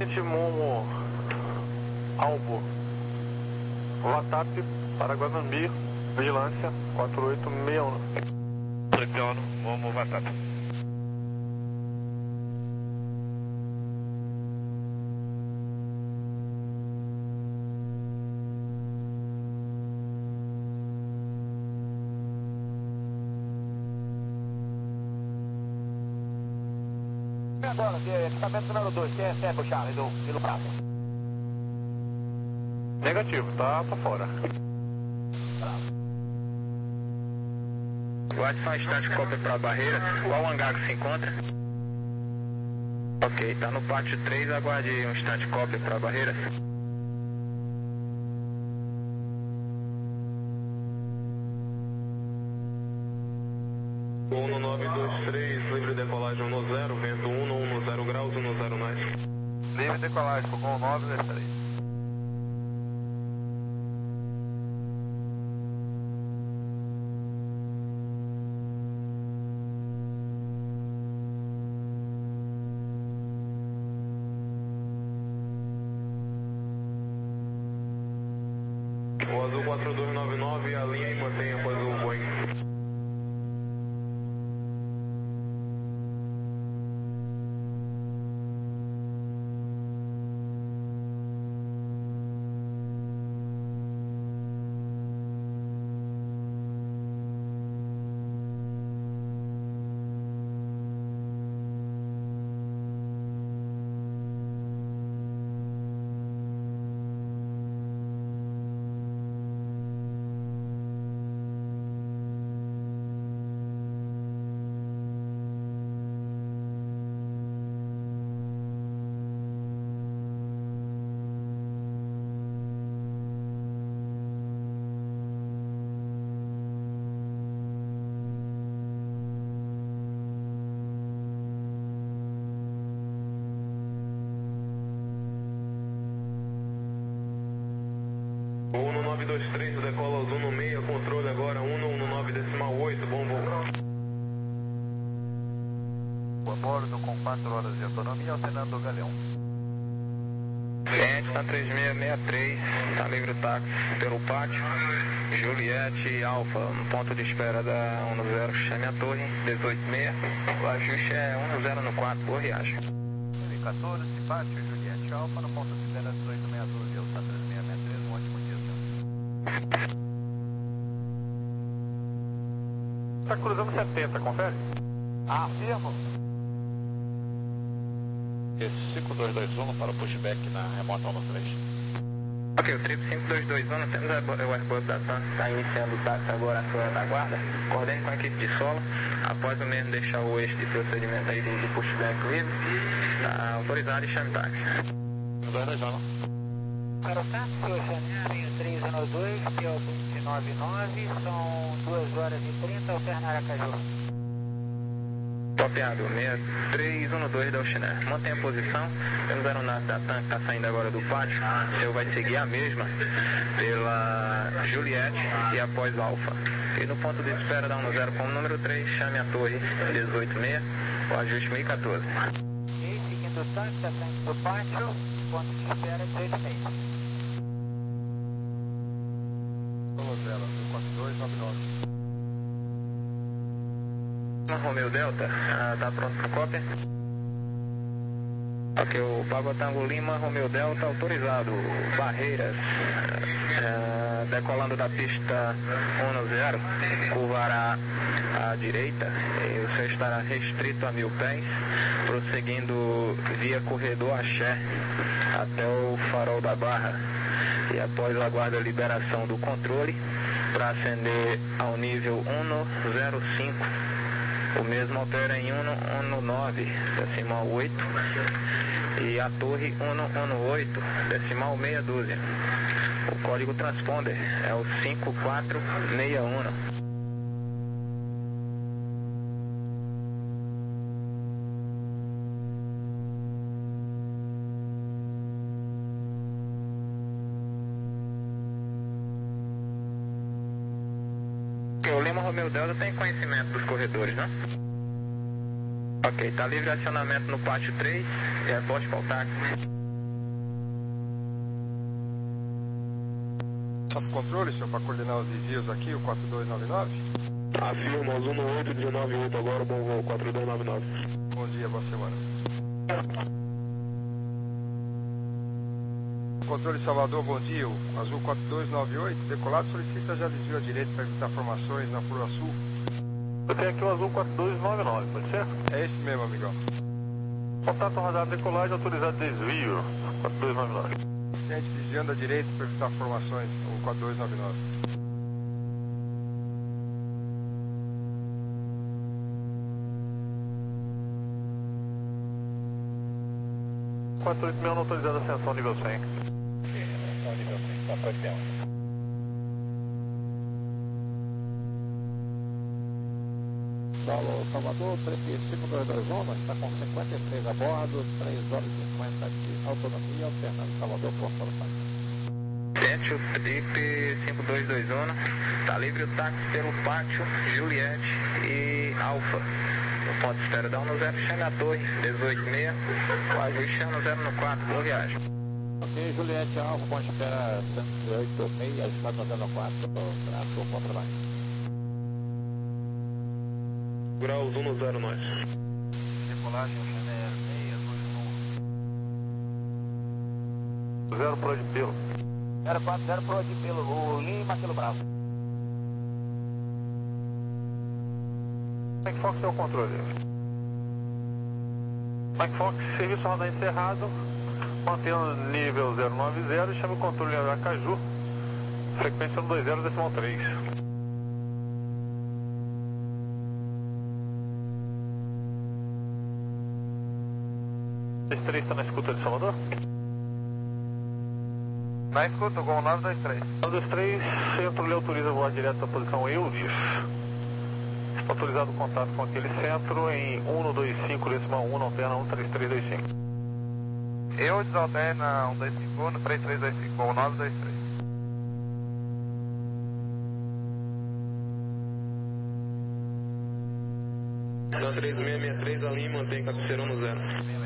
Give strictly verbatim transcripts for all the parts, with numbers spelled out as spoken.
Momo Albo WhatsApp para Guanambi, vigilância quatro oito seis um. Selecione Momo WhatsApp. Agora, equipamento número dois, quem recebe o Charlie do Pelo Prata? Negativo, tá, tá fora. Guarde só um instante, cópia para a barreira. Qual hangar que se encontra? Ok, tá no pátio três, aguarde um instante, cópia para a barreira. um nove dois três, livre decolagem um no zero, vento um no um no zero graus, um no zero nice. Livre decolagem, fogão nove dois três. O azul quatro dois nove nove, alinha e mantenha após o Boeing. um no nove dois três, decola azul no meio, controle agora um no um no nove decimal oito, bom voo. A bordo com quatro horas de autonomia, alternando o galeão. Cliente está três seis seis três, está livre o táxi pelo pátio. Juliette Alfa, no ponto de espera da um no zero, chame a torre, dezoito seis. O ajuste é um no zero no quatro, boa viagem. quatorze, pátio, Juliette Alfa, no ponto de espera dezoito seis doze, eu três seis seis três, um ótimo dia, senhor. Está cruzando setenta, confere? Ah, afirmo. cinco dois dois um para o pushback na remota um três. Ok, o trip cinco dois dois um, temos o Airbus da TAM, está iniciando o táxi agora à sua retaguarda. Coordene com a equipe de solo. Após o mesmo deixar o eixo de procedimento aí do, do pushback livre, está autorizado e chame táxi. dois dois um. Para o táxi, Oceanário três um dois, P O dois nove nove, são duas horas e trinta, alternar a Caju. Copiado, seis três um dois da Oceanária. Mantenha a posição, temos a aeronave da TAM que está saindo agora do pátio. O senhor vai seguir a mesma pela Juliette e após Alfa. E no ponto de espera da um no zero com o número três, chame a torre dezoito seis, o ajuste mil e quatorze. E seguindo o táxi, está saindo do pátio, ponto de espera dezoito seis. Rosela, quatro dois nove nove. Romeo Delta, está pronto para cópia? Ok, o Pablo Tango Lima, Romeo Delta, autorizado. Barreiras, é, decolando da pista um no zero, curvará à direita e o senhor estará restrito a mil pés, prosseguindo via corredor Axé até o farol da Barra. E após aguarda a liberação do controle para ascender ao nível um no zero cinco. O mesmo opera em um no nove, decimal oito, e a torre um no oito, decimal meia dúzia. O código transponder é o cinco quatro seis um. O Lima Romeo Delta tem conhecimento dos corredores, não? Ok, está livre acionamento no pátio três, e é poste para o táxi. Tá pro controle, senhor, para coordenar os desvios aqui, o quatro dois nove nove? Afirma, Zuno oito, dezenove oito, agora bom voo, quatro dois nove nove. Bom dia, boa semana. Controle Salvador, bom dia. O Azul quatro dois nove oito, decolado, solicita já desvio à direita para evitar formações na Fura Sul. Eu tenho aqui o Azul quatro dois nove nove, pode ser? É esse mesmo, amigão. Contato radar decolagem, autorizado desvio, quatro dois nove nove. Gente desviando à direita para evitar formações, o quatro dois nove nove. quatro oito seis, autorizado ascensão nível cem. Ascensão nível cem, quatro oito seis. Paulo Salvador, tripíssimo dois dois um, está com cinquenta e seis a bordo, três horas e cinquenta de autonomia, alternando Salvador por Sorocaba. Sete, o Trip cinco dois dois um, está livre o táxi pelo pátio, Juliette e Alfa. No ponto de espera da um no zero, chame a torre, dezoito seis, o ajuste chama no zero no quatro, boa viagem. Ok, Juliette Alfa, ponto de espera cento e oito seis, ajustado no zero no quatro, traço contra baixo. Grau Zuno zero nós. Decolagem, o Chanel seis dois um. Zero pro de pelo. zero quatro zero pro de pelo, o Lima, Kilo Bravo. Mike Fox é o controle. Mike Fox, serviço radar encerrado, mantendo nível zero nove zero e chama o controle de Aracaju, frequência no dois zero decimal três. dois três está na escuta de Salvador? Na escuta, Gol nove dois três. nove dois três, centro lhe autoriza voar direto da posição Eudes. Autorizado o contato com aquele centro em um dois cinco decimal um, alterna um três três dois cinco. Eudes alterna um dois cinco um, três três dois cinco, Gol nove dois três. Na três seis seis três, a Lima, mantém cabeceirão no zero.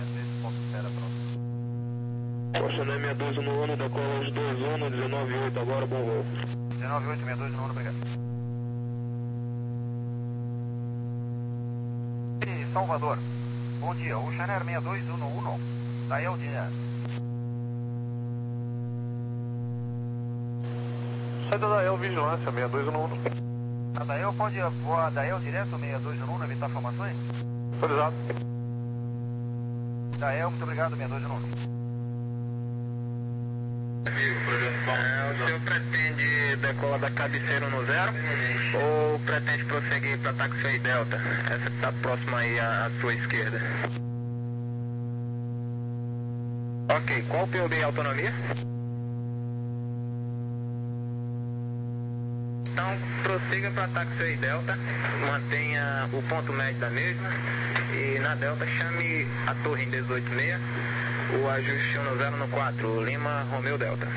Poxa, né, sessenta e dois no ano, decola os dois um, dezenove oito, agora bom voo. dezenove oito, sessenta e dois no ano, obrigado. Salvador, bom dia, o Chanel sessenta e dois um um, da Eldinha. Saída da El Vigilância, sessenta e dois um um. A da El pode voar da El direto, sessenta e dois um um, evitar formações? Autorizado. Da El, muito obrigado, sessenta e dois um um. É, o senhor pretende decolar da cabeceira no zero ou pretende prosseguir para Taxi Delta? Essa está próxima aí à, à sua esquerda. Ok, qual o P O B e autonomia? Então prossiga para Taxi Delta, mantenha o ponto médio da mesma e na Delta chame a torre em dezoito seis. O ajuste no zero no quatro, Lima, Romeo Delta.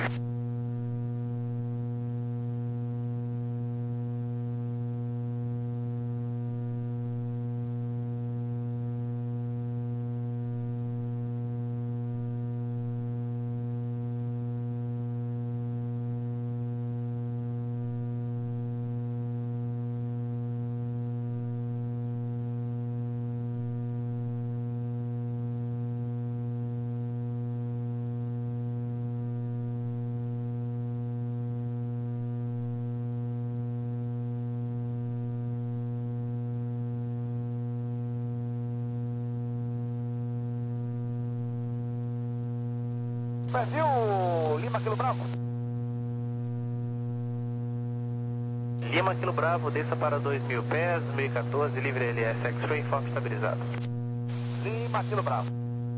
Brasil, Lima, Kilo Bravo. Lima, Kilo Bravo, desça para dois mil pés, dois mil e quatorze, livre L S X-Ray, foco estabilizado. Lima, Kilo Bravo.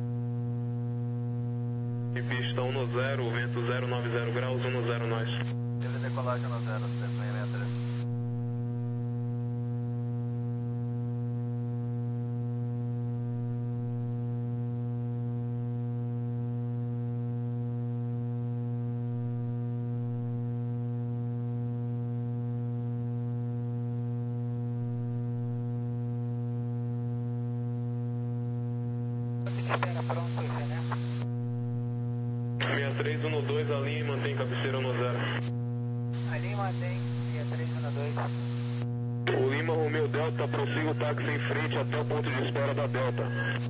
Em pista um no zero, vento zero nove zero graus, um no zero nós. Teve decolagem no zero, seis seis três. Espera pronto, né? sessenta e três um dois, a linha mantém cabeceira no zero. Ali mantém seis três um dois. O Lima Romeo Delta, prossiga o táxi em frente até o ponto de espera da Delta.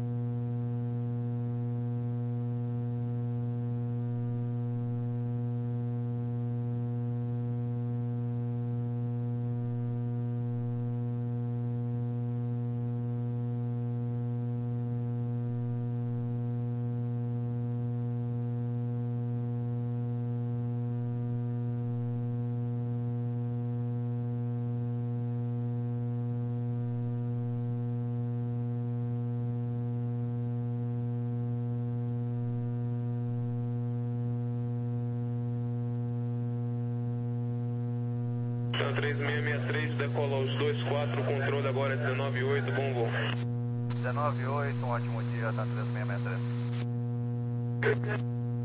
três seis seis três, decola os dois quatro, controle agora é dezenove oito, bom voo. dezenove oito, um ótimo dia, tá três seis seis três.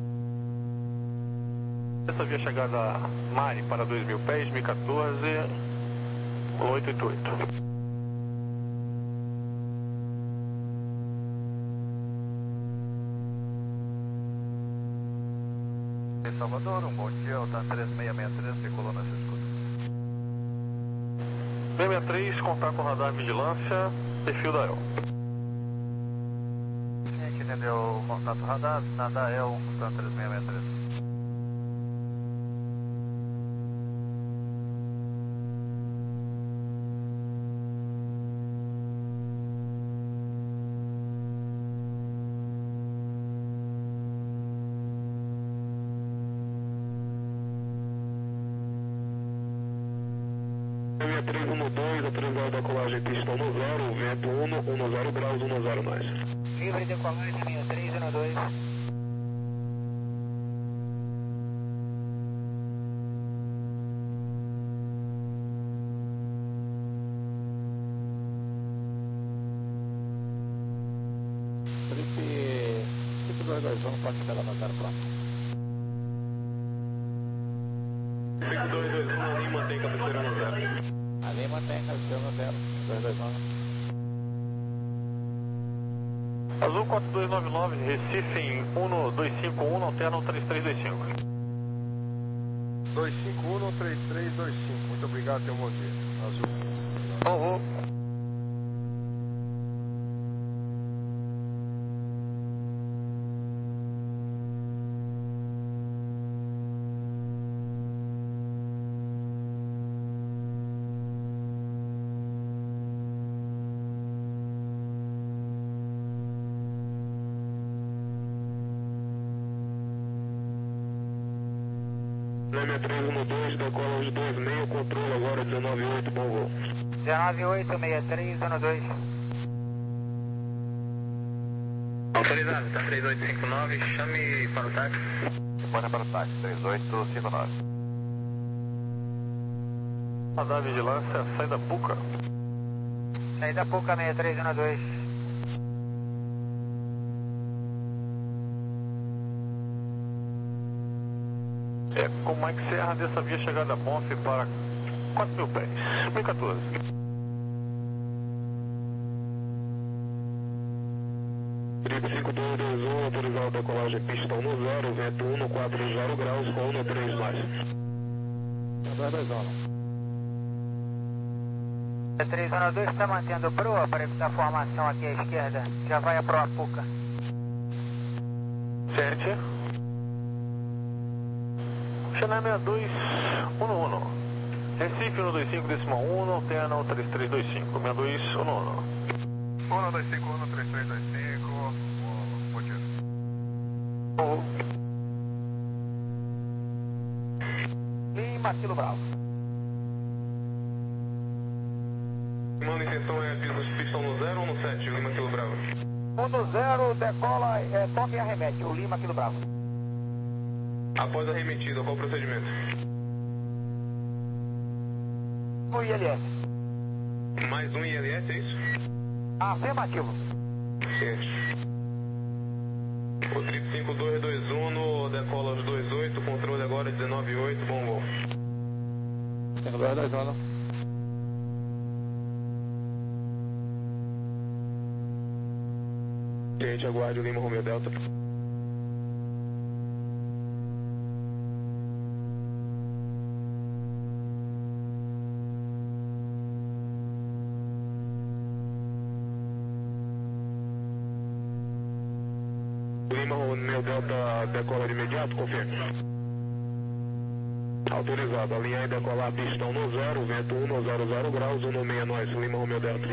Essa via chegada Mari para dois mil pés, mil e quatorze, oito oito oito. Salvador, um bom dia, tá três seis seis três, decolou nessa escuta. seis seis três, contato com radar vigilância, perfil da E L. A gente entendeu o contato radar, nada E L, tá três seis seis três. três um dois, autorizado da colagem pista um zero, vento um, um zero graus, um zero mais. Livre decolagem seis três um dois. Felipe, cinco dois dois um, pode esperar no zero pronto. cinco dois dois um, ali mantém cabeceira no zero. Ali mantém cabeceira no zero, dois dois um. Azul quatro dois nove nove, Recife em um dois cinco um, alterna um três três dois cinco. dois cinco um, três três dois cinco. Muito obrigado, tenha um bom dia. Azul. Uhum. seis três um dois, decola os dois meio, controle agora dezenove oito, bom voo. dezenove oito, seis três um dois. Autorizado, tá três oito cinco nove, chame para o táxi. Bora para o táxi, três oito cinco nove. Radar vigilância, sai da Puca. Saída Puca seis três um dois. É, com Mike Serra dessa via chegada a Bonf para quatro mil pés, mil e quatorze. Felipe cinco dois dois um, autorizado da colagem pista um zero, vento um, quatro zero graus, com um três mais. dois dois um. seis três um dois está mantendo proa para evitar formação aqui à esquerda. Já vai a proa Puca. Sete. Chennai seis dois um um. Recife um dois cinco decimal um, alterna um três três dois cinco. seis dois um um. um dois cinco um, três três dois cinco, bom dia. Uhum. Lima, Kilo Bravo. Manda intenção é aviso pista no zero ou no sete, Lima Kilo Bravo? um do zero, decola, é, toque e arremete. O Lima, Kilo Bravo. Após a remetida, qual o procedimento? O I L S. Mais um I L S, é isso? Afirmativo. Sim. O trip cinco dois dois um no decola os dois oito, controle agora dezenove oito, bom voo. cinco dois dois um. Gente, aguarde o Lima Romeo Delta. Lima, Romeu Delta, decola de imediato, confirme. Autorizado, alinhar e decolar pistão no zero, vento um no zero zero graus, um no meia nós, Lima, Romeu Delta.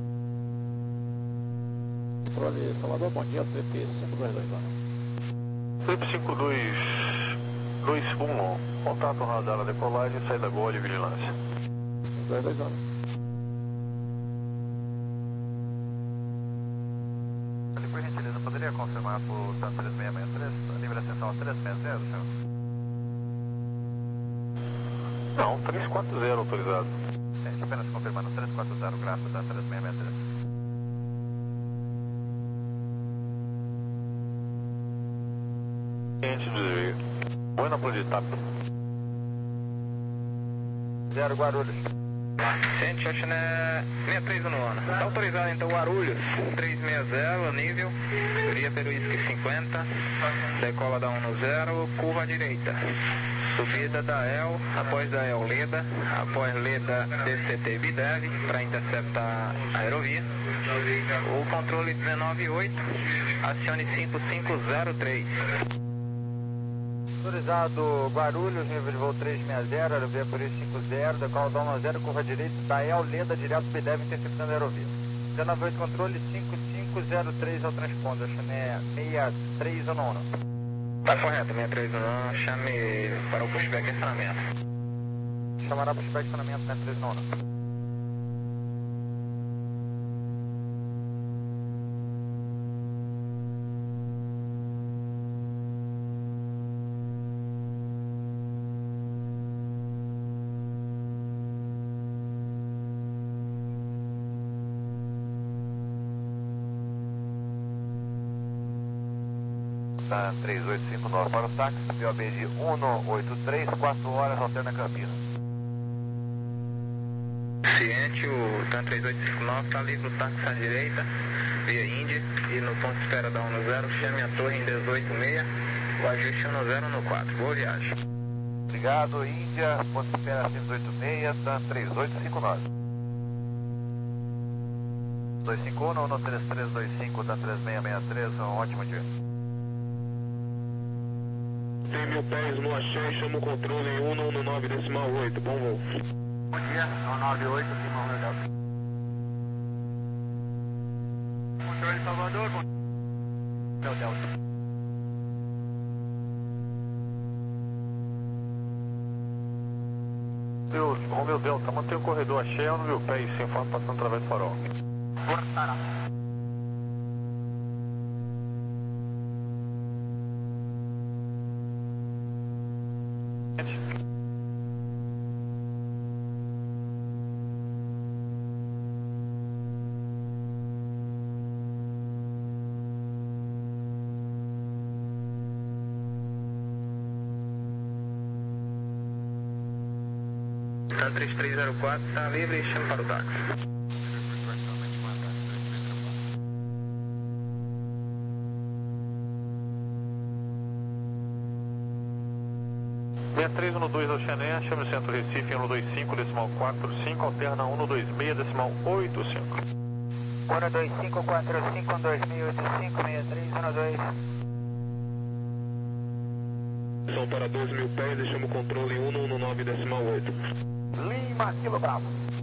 Controle Salvador, bom dia, trip cinco dois dois um. Trip cinco dois dois um, contato radar na decolagem, saída Gol e vigilância. cinco dois dois um. Por gentileza, poderia confirmar por TAM três seis seis três, a nível de ascensão três seis zero, senhor? Não, três quatro zero autorizado. Gente, apenas confirmando três quatro zero, gráfico da três seis seis três. Cliente desvio. Buena por de TAP. Zero Guarulhos. Gente, Oxané seis três um no ano. Está autorizado então Guarulhos, três seis zero, nível, via pelo Whisky cinquenta, decola da um no zero, curva à direita. Subida da E L, após da E L Leda, após Leda D C T Bidev, para interceptar a aerovia. O controle dezenove oito, acione cinco cinco zero três. Autorizado Guarulhos, nível de voo três seis zero, aerovia por isso cinco zero, decola da um no zero, curva direita, da E L Leda, direto Bidev, interceptando a aerovia. dezenove oito, controle cinco cinco zero três ao transponder, Chané seis três um um. Tá correto, seis três um um, chame para o pushback e acionamento. Chamará pushback e acionamento seis três um um. TAM três oito cinco nove para o táxi, P O B de um oito três, quatro horas, alterna Campinas. Ciente, o TAM três oito cinco nove está livre, o táxi à direita, via Índia, e no ponto de espera da um no zero, chame a torre em dezoito seis, o ajuste um no zero no quatro. Boa viagem. Obrigado, Índia, ponto de espera cento e oitenta e seis, TAM três oito cinco nove. dois cinco um, um três três dois cinco, TAM três seis seis três, um ótimo dia. cem mil pés no Axé, chama o controle em um um nove decimal oito, bom voo. Bom dia, um nove oito, Lima Romeu Delta. Controle Salvador, Romeu Delta. Eu, Romeu Delta, mantém o corredor Axé no meu pé e sem forma passando através do farol. Cortará. TAM três três zero quatro está livre e chame para o táxi. seis três um dois ao Xané, chame o centro Recife um dois cinco decimal quatro cinco, alterna um dois seis decimal oito cinco. um dois cinco quatro cinco um dois seis oito cinco seis três um dois. São para doze mil pés e chama o controle em um um nove decimal oito. Lima, Kilo Bravo.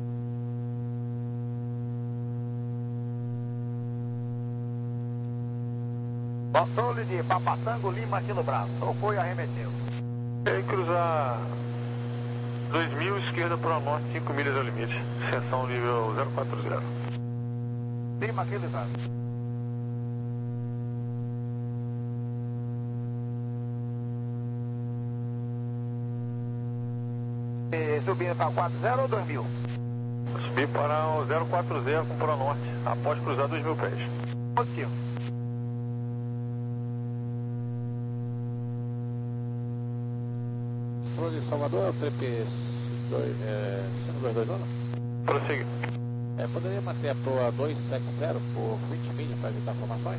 Controle de Papatango, Lima, Kilo Bravo. Só foi arremeteu. E aí cruzar dois mil, esquerda para o norte, cinco milhas é o limite. Seção nível zero quatro zero. Lima, Kilo Bravo. E subindo para quatro zero ou dois mil? Subir para o zero quatro zero com Pro Norte, após cruzar dois mil pés. Positivo. Controle Salvador, trip cinco dois dois um. Prossiga. É, poderia manter a proa dois sete zero por vinte milhas para evitar formações?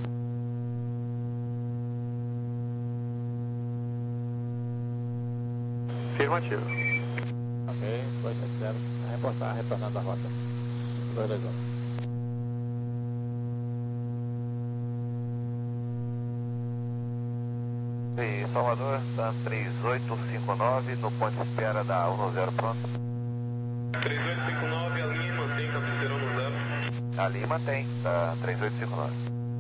Afirmativo. Ok, dois sete zero. A reportar, retornando a rota. cinco dois dois um. E Salvador, tá três oito cinco nove, no ponto de espera da um zero, pronto. três oito cinco nove, a linha mantém cabeceira um zero. A linha mantém, tá três oito cinco nove.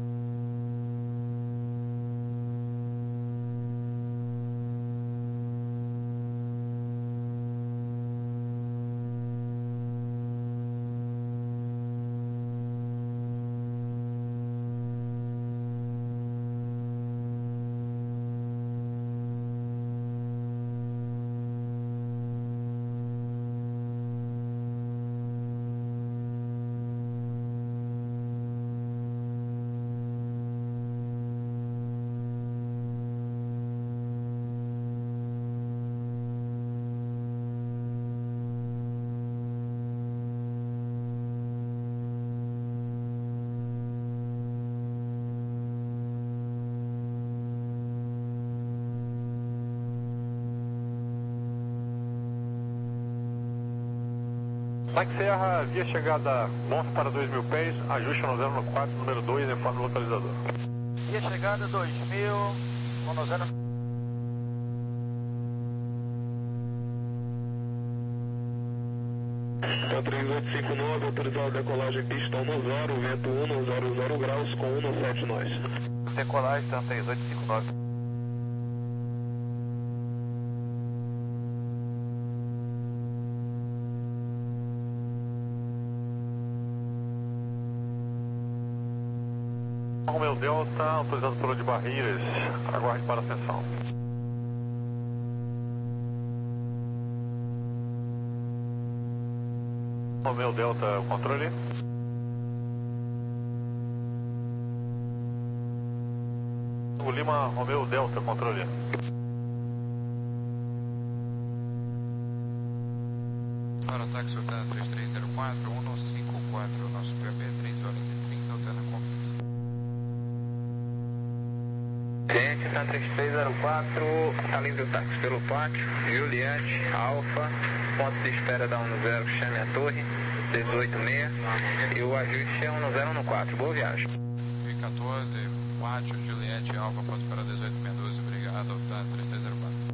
Mike Serra, via chegada Monte para dois mil pés, ajuste no zero quatro, número dois, informe o localizador. Via chegada dois mil, no zero... Tá três oito cinco nove, autorizado a decolagem pista um zero, vento um zero zero graus com um sete nós. Decolagem, tá três oito cinco nove. Romeo Delta, autorizado pelo de Barreiras, aguarde para a ascensão. Romeo Delta, controle. O Lima, Romeo Delta, controle. Para táxi Hotel três três zero quatro, um cinco quatro, nosso P B três horas e trinta, Altana Conferência. Gente, Santa três três zero quatro, tá livre o táxi pelo pátio, Juliette, Alfa, ponto de espera da um zero, chame a torre, dezoito seis, e o ajuste é um zero quatro, boa viagem. mil e quatorze, pátio, Juliette, Alfa, ponto de espera dezoito seis doze, obrigado, Altana três três zero quatro.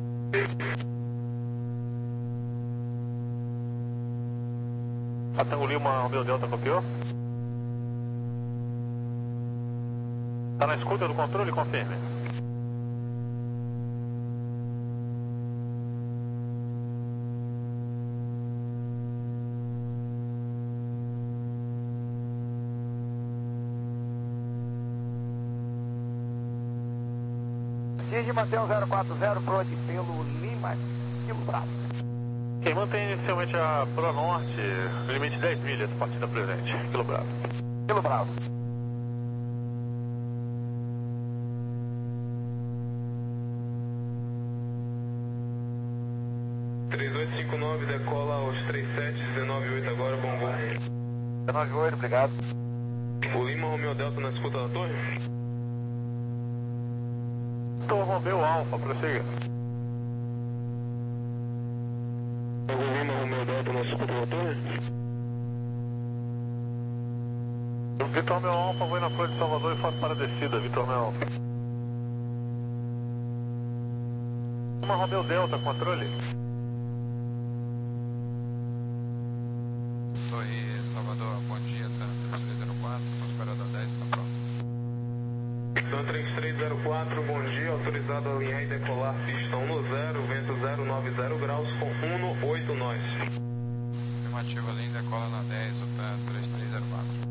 Tango Lima, Romeo Delta, copiou? Tá na escuta do controle? Confirme. Exige manter o zero quatro zero pro pelo Lima, Kilo Bravo. Quem mantém inicialmente a Pro Norte, limite dez milhas, partida presente, Kilo Bravo. Kilo Bravo. três oito cinco nove, decola aos trinta e sete, dezenove oito agora, bom voo. dezenove oito, obrigado. O Lima, Romeo Delta na escuta da torre? Então, Romeo Alfa, prossiga. O Lima, Romeo Delta na escuta da torre? Vitor Romeo Alfa, vou na Flor de Salvador e faço para a descida, Vitor Romeo Alfa. Uma Romeo Delta, controle. Torre Salvador, bom dia, tá três três zero quatro, ponto de espera da dez, tá pronto. São três três zero quatro, bom dia, autorizado a alinhar e decolar pista um zero, vento zero nove zero graus com um oito nós. Afirmativa, linha decola na dez, Altana três três zero quatro.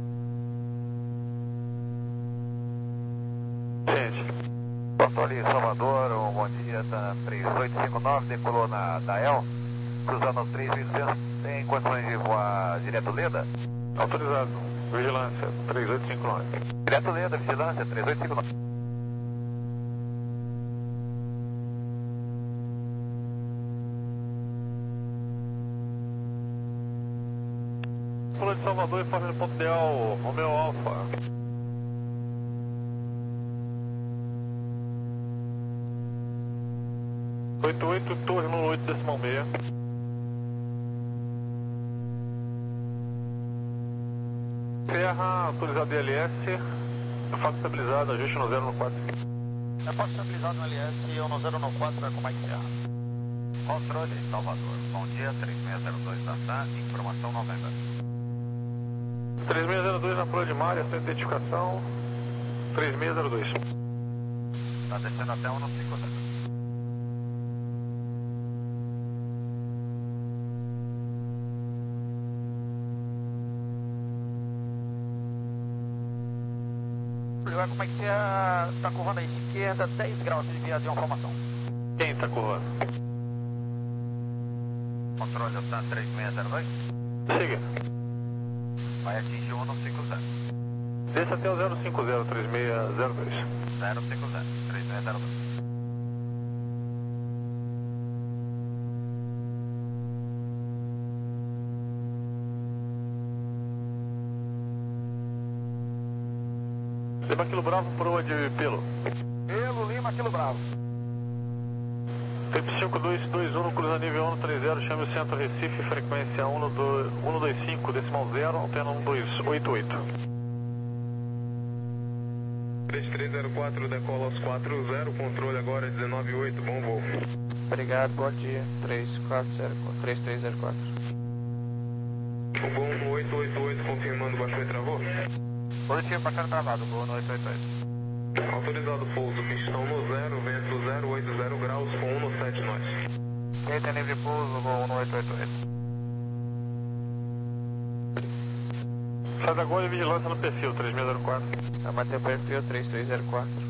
Gente. Controle Salvador, um bom dia, tá três oito cinco nove, decolou na Dael, cruzando os três mil e duzentos, tem condições de voar direto Leda? Autorizado. Vigilância, três oito cinco nove. Direto Leda, vigilância, três oito cinco nove. Flor de Salvador, informe no ponto ideal, Romeo Alfa. oito oito, torre no oito decimal seis. Serra, autorizado I L S, fato estabilizado, ajuste no zero quatro. Eu posso estabilizar no L S um zero um quatro para Mike Serra. Controle, Salvador. Bom dia, três seis zero dois da T A, informação noventa. três seis zero dois na Flor de Mar, essa identificação. três seis zero dois. Está descendo até um cinco zero. Como é que você está curvando à esquerda, dez graus de desviação de formação. Quem está curvando? Controle, T A três seis zero dois. Siga. Vai atingir o um cinco zero. Desça até o zero cinco zero, três seis zero dois. zero cinco zero, três seis zero dois. Lima Quilo Bravo, proa de Pelo. Pelo, Lima Quilo Bravo. Tempo cinco dois dois um, cruzando nível um três zero, chame o centro Recife, frequência um dois cinco, decimal zero, antena um dois oito oito. três três zero quatro, decola aos quatro zero, controle agora dezenove oito, bom voo. Obrigado, bom dia, três quatro zero quatro, três três zero quatro. O voo no oito oito oito, confirmando, baixou e travou? Positivo, baixando travado, voo no oito oito oito. Autorizado pouso, pistão no zero, vento zero oito zero graus, com um no sete nós. Quem tem livre pouso, voo no oito oito oito. Sai da agora e vigilância no perfil, três seis zero quatro. Vai manter o perfil, três três zero quatro.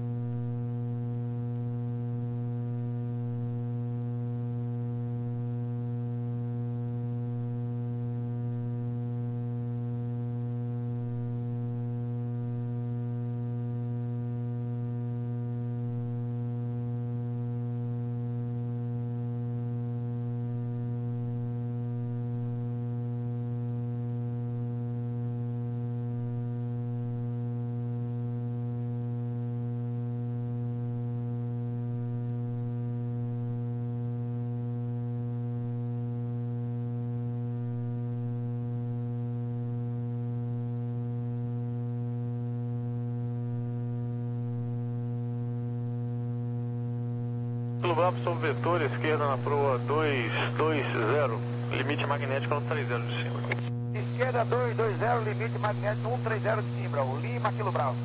Quilo Bravo sobre vetor, esquerda na proa dois dois zero, limite magnético no três zero de cima. Esquerda dois dois zero, limite magnético um três zero de cima, o Lima Quilo Bravo.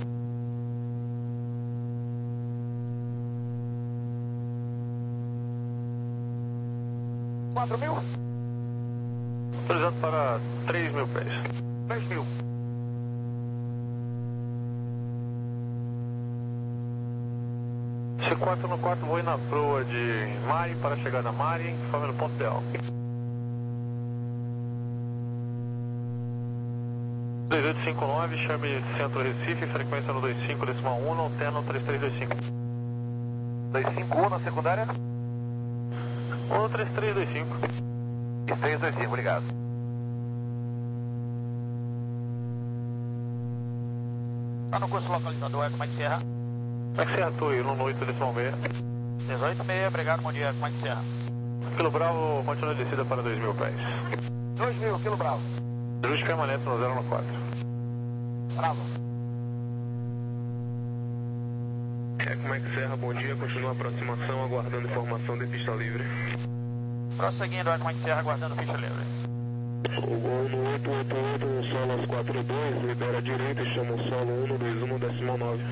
quatro mil? Autorizado para três mil pés. três mil. C quatro no quatro, vou ir na proa de Mari para chegar na Mari, informe no ponto ideal. dois oito cinco nove, chame centro Recife, frequência no dois cinco decimal um, antena três três dois cinco. dois cinco um na secundária? um três três dois cinco. E seis dois cinco, obrigado. Tá no curso localizador, é como é que serra? Como é que você atua aí no oito decimal seis? dezoito seis, obrigado, bom dia, como é que serra? Quilo Bravo, continua descida para dois mil pés. dois mil, Quilo Bravo. Ajuste permanente no zero no quatro. Bravo. É, como é que serra, bom dia, continua a aproximação, aguardando informação de pista livre. Prosseguindo, é como é que serra, aguardando ficha livre. O gol no oito oito oito, no solo aos quatro dois, libera a direita e chama o solo um dois um, decimal nove.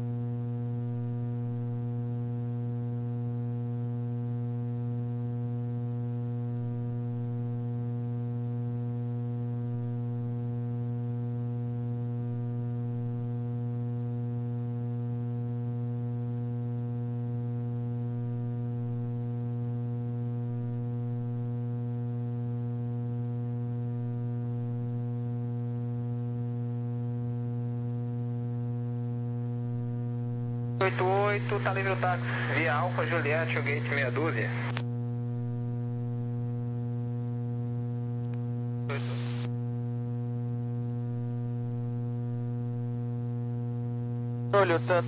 oito oito, tá livre o táxi. Via Alfa Juliette, o gate meia dúzia. Olha, tá